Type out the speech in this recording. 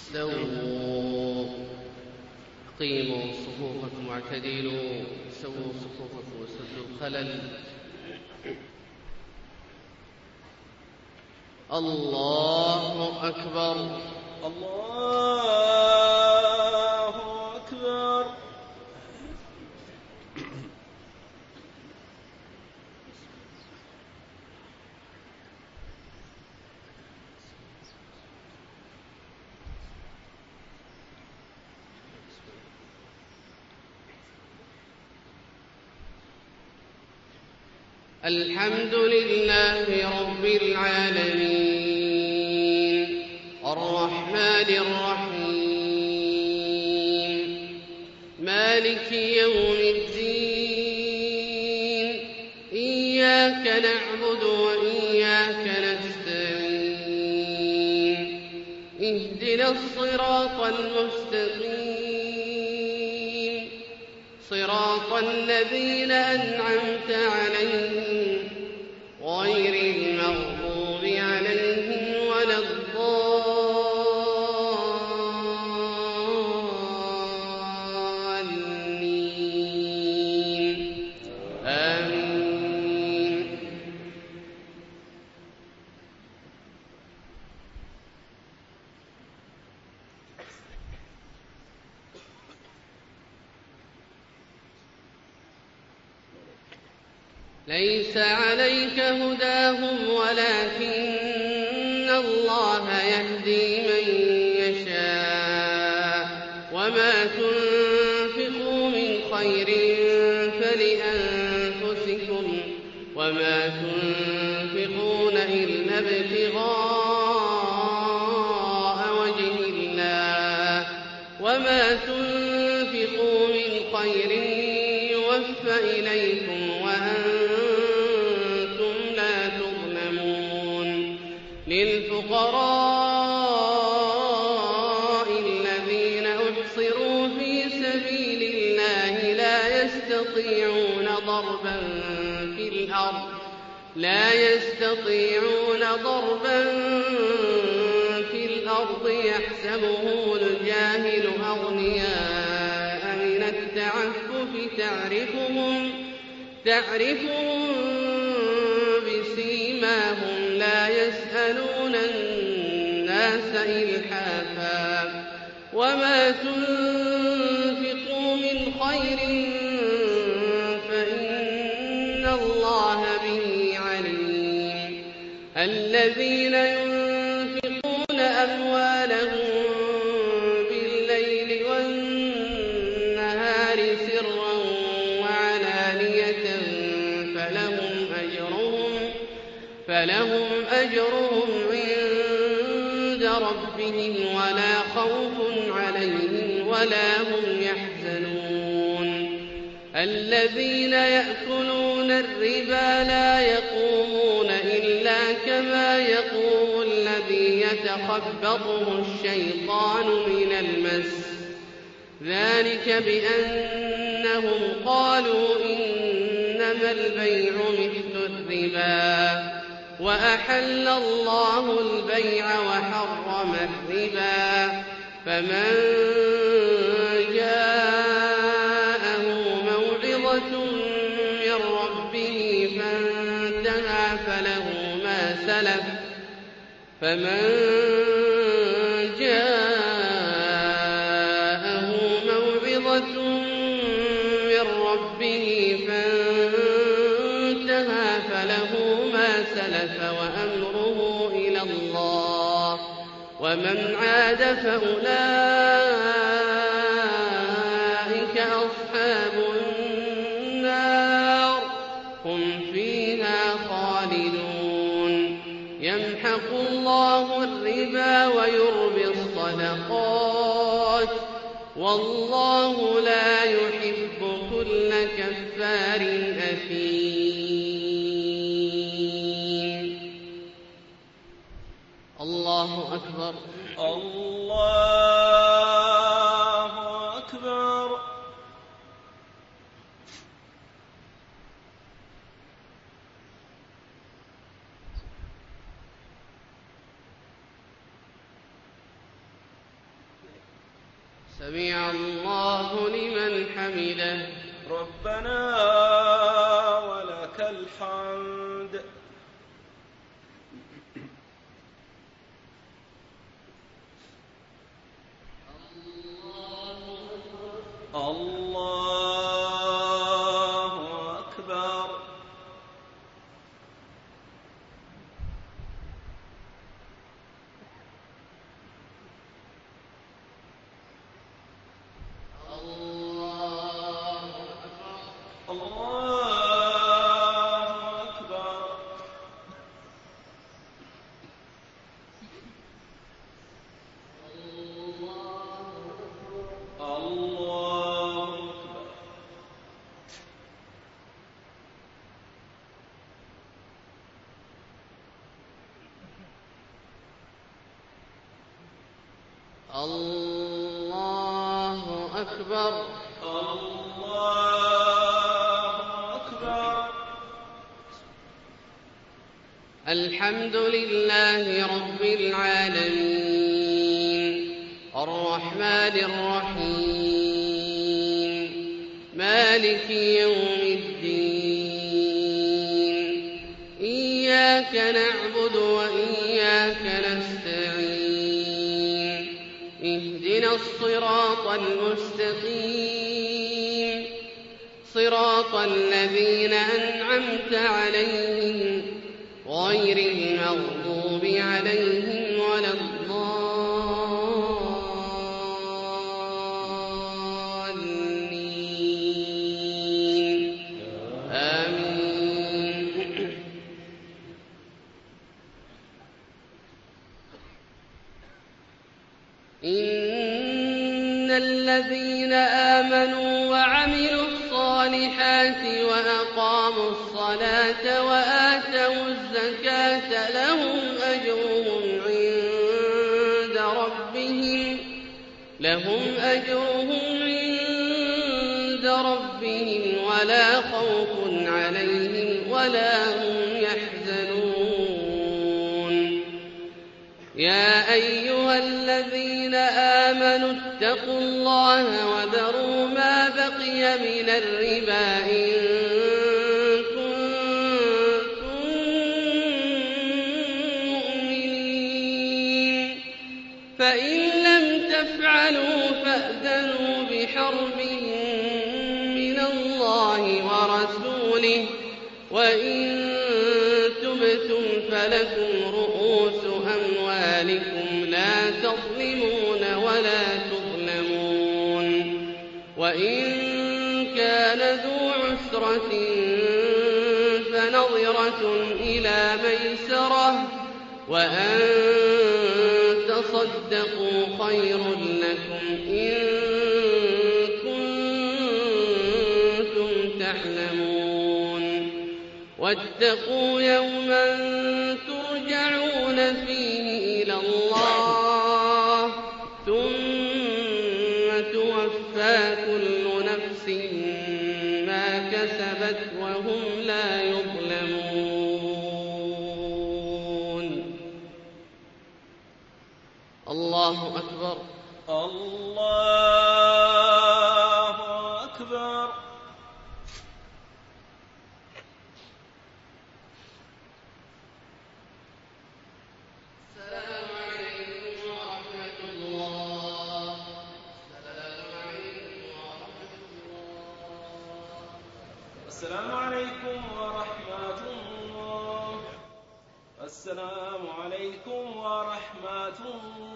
استووا قيموا صفوفكم واعتدلوا سووا صفوفكم وسدوا الخلل. الله أكبر. الله أكبر. الحمد لله رب العالمين الرحمن الرحيم مالك يوم الدين إياك نعبد وإياك نستعين اهدنا الصراط المستقيم صراط الذين أنعمت عليهم غير المغضوب عليهم ولا الضالين آمين. ليس عليك هداهم ولكن الله يهدي من يشاء وما تنفقوا من خير فلأنفسكم وما تنفقون إلا ابتغاء وجه الله وما تنفقوا من خير يوفى إليكم للفقراء الذين أحصروا في سبيل الله لا يستطيعون ضربا في الأرض يحسبهم الجاهل أغنياء من التعفف تعرفهم بسيماهم لا يسألون الناس إلحافا وما تنفقوا من خير فإن الله به عليم. الذين ينفقون أموالهم بالليل والنهار سرا وعلانية فلهم أجرهم عند ربهم ولا خوف عليهم ولا هم يحزنون. الذين يأكلون الربا لا يقومون إلا كما يقوم الذي يتخبطه الشيطان من المس ذلك بأنهم قالوا إنما البيع مثل الربا وأحل الله البيع وحرم الربا فمن جاءه موعظة من ربه فانتهى فله ما سلف وأمره إلى الله ومن عاد فأولئك أصحاب النار هم فيها خالدون. يمحق الله الربا ويربي الصدقات والله لا يحب كل كفار أثيم. الله أكبر. الله أكبر. سمع الله لمن حمده. ربنا ولك الحمد. الله أكبر. الله أكبر. الله أكبر. الحمد لله رب العالمين الرحمن الرحيم مالك يوم الدين إياك نعبد وإياك نستعين اهدنا الصراط المستقيم صراط الذين أنعمت عليهم غير المغضوب عليهم ولا الضالين آمين. إن الذين آمنوا وعملوا الصالحات وأقاموا الصلاة وآتوا الزكاة لهم أجرهم عند ربهم ولا خوف عليهم ولا هم يحزنون. يا أيها الذين آمنوا اتقوا الله وذروا ما بقي من الربا إن كنتم مؤمنين فإن لم تفعلوا فأذنوا بحرب من الله ورسوله وإن تبتم فلكم رؤوس أموالكم لا تظلمون ولا تظلمون. وإن كان ذو عسرة فنظرة إلى ميسرة وأن تصدقوا خير لكم إن كنتم تعلمون. واتقوا يوما ترجعون فيه إلى الله ثم توفى كل نفس ما كسبت وهم لا يظلمون. الله أكبر. الله أكبر. السلام عليكم ورحمة الله. السلام عليكم ورحمة الله.